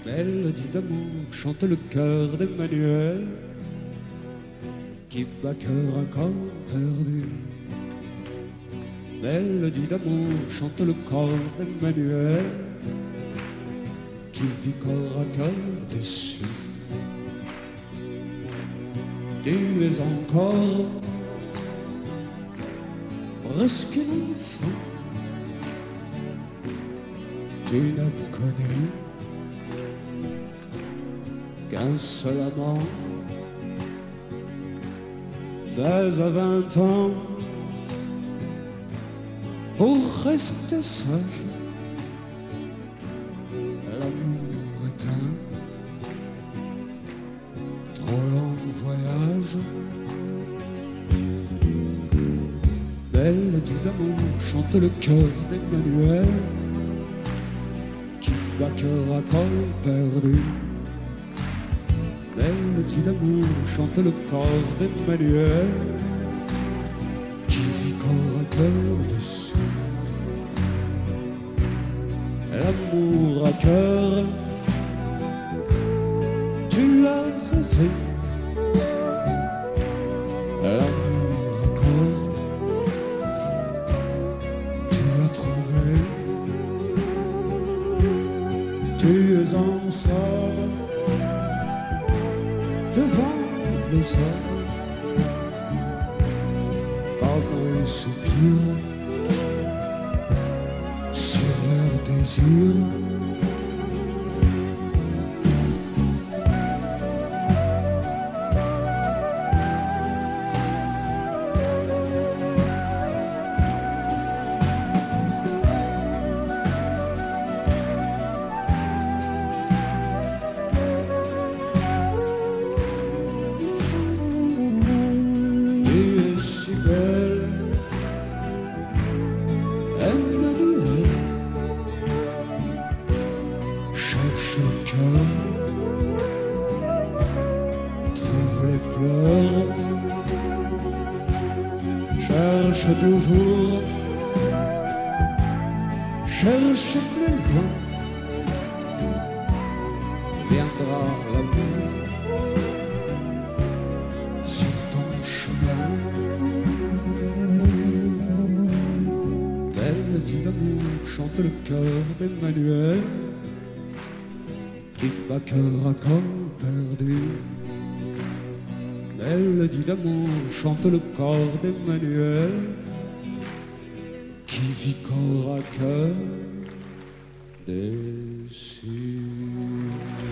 Mélodie d'amour chante le cœur d'Emmanuel qui bat cœur encore perdu. Mélodie d'amour chante le corps d'Emmanuel qui vit corps à cœur déçu. Tu es encore presque un enfant, tu n'as connu qu'un seul amant. Mais à 20 ans, pour rester sage, l'amour est un trop long voyage. Mélodie d'amour chante le cœur d'Emmanuel qui bat cœur à corps perdu. Mélodie d'amour chante le corps d'Emmanuel qui vit corps à cœur dessus. L'amour à cœur, tu l'as rêvé. L'amour à corps, tu l'as trouvé. Tu es en somme devant les hommes comme un soupir sur leur désir. Emmanuel, cherche le cœur, trouve les pleurs, cherche toujours, cherche plus loin, viendra l'amour sur ton chemin. Mélodie d'amour chante le cœur d'Emmanuel qui bat cœur à corps perdu. Mélodie d'amour chante le corps d'Emmanuel qui vit corps à cœur déçu.